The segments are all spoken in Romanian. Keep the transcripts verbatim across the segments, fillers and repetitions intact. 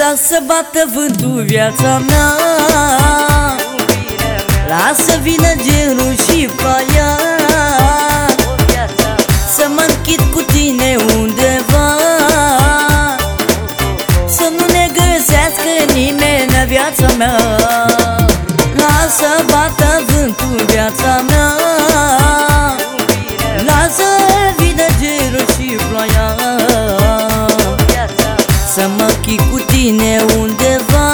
Lasă bată vântul viața mea, lasă vină gerul și ploaia, să mă închid cu tine undeva, să nu ne găsească nimeni în viața mea. Lasă bată vântul viața mea, lasă vină gerul și ploaia, să mă închid cu tine undeva,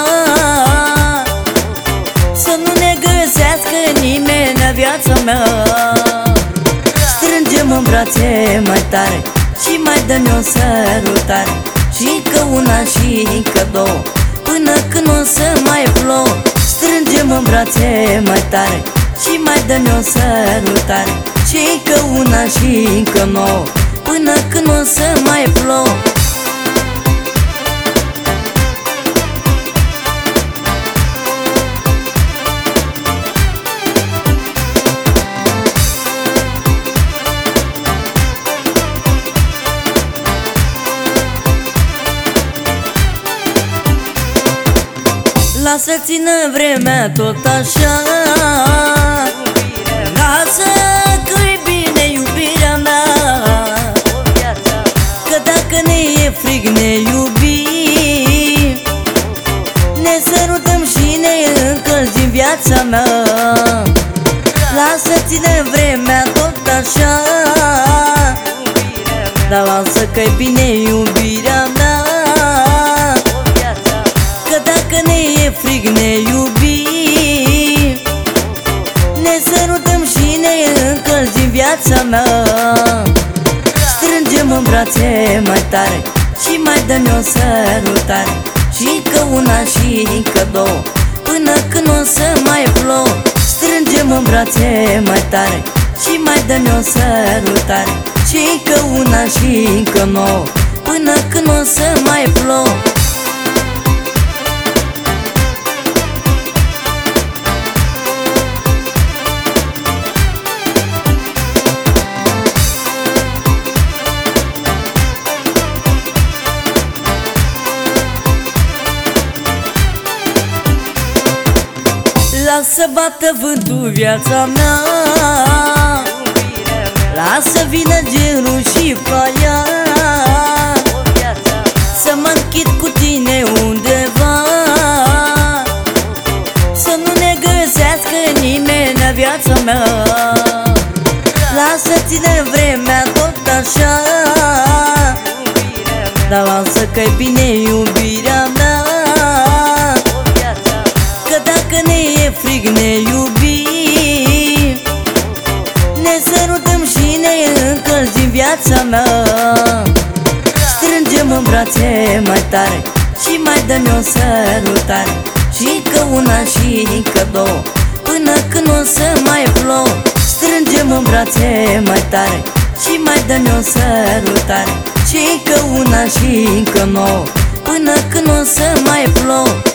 să nu ne găsească nimeni în viața mea. Strângem în brațe mai tare și mai dă-mi o sărutare, și încă una și încă două, până când o să mai plouă. Strângem în brațe mai tare și mai dă-mi o sărutare, și încă una și încă nouă, până când o să mai plouă. Lasă-țină vremea tot așa, lasă că-i bine iubirea mea, că dacă ne e frig ne iubim, ne sărutăm și ne încălzim viața mea. Lasă-țină vremea tot așa, dar lasă că-i bine iubirea mea, că dacă ne e frig ne iubim, ne sărutăm și ne încălzim viața mea. Strângem în brațe mai tare și mai dă-mi o sărutare, și încă una și încă două, până când o să mai plouă. Strângem în brațe mai tare și mai dă-mi o sărutare, și încă una și încă nouă, până când o să mai plouă. Lasă bată vântul viața mea, lasă vină gerul și ploaia, să mă închid cu tine undeva, să nu ne găsească nimeni în viața mea. Lasă-țină vremea tot așa, dar lasă că-i bine iubirea mea, că dacă ne e frig ne iubim, ne sărutăm și ne încălzim viața mea. Strângem în brațe mai tare și mai dă-mi o sărutare, și încă una și încă două, până când o să mai plouă. Strângem în brațe mai tare și mai dă-mi o sărutare, și încă una și încă nouă, până când o să mai plouă.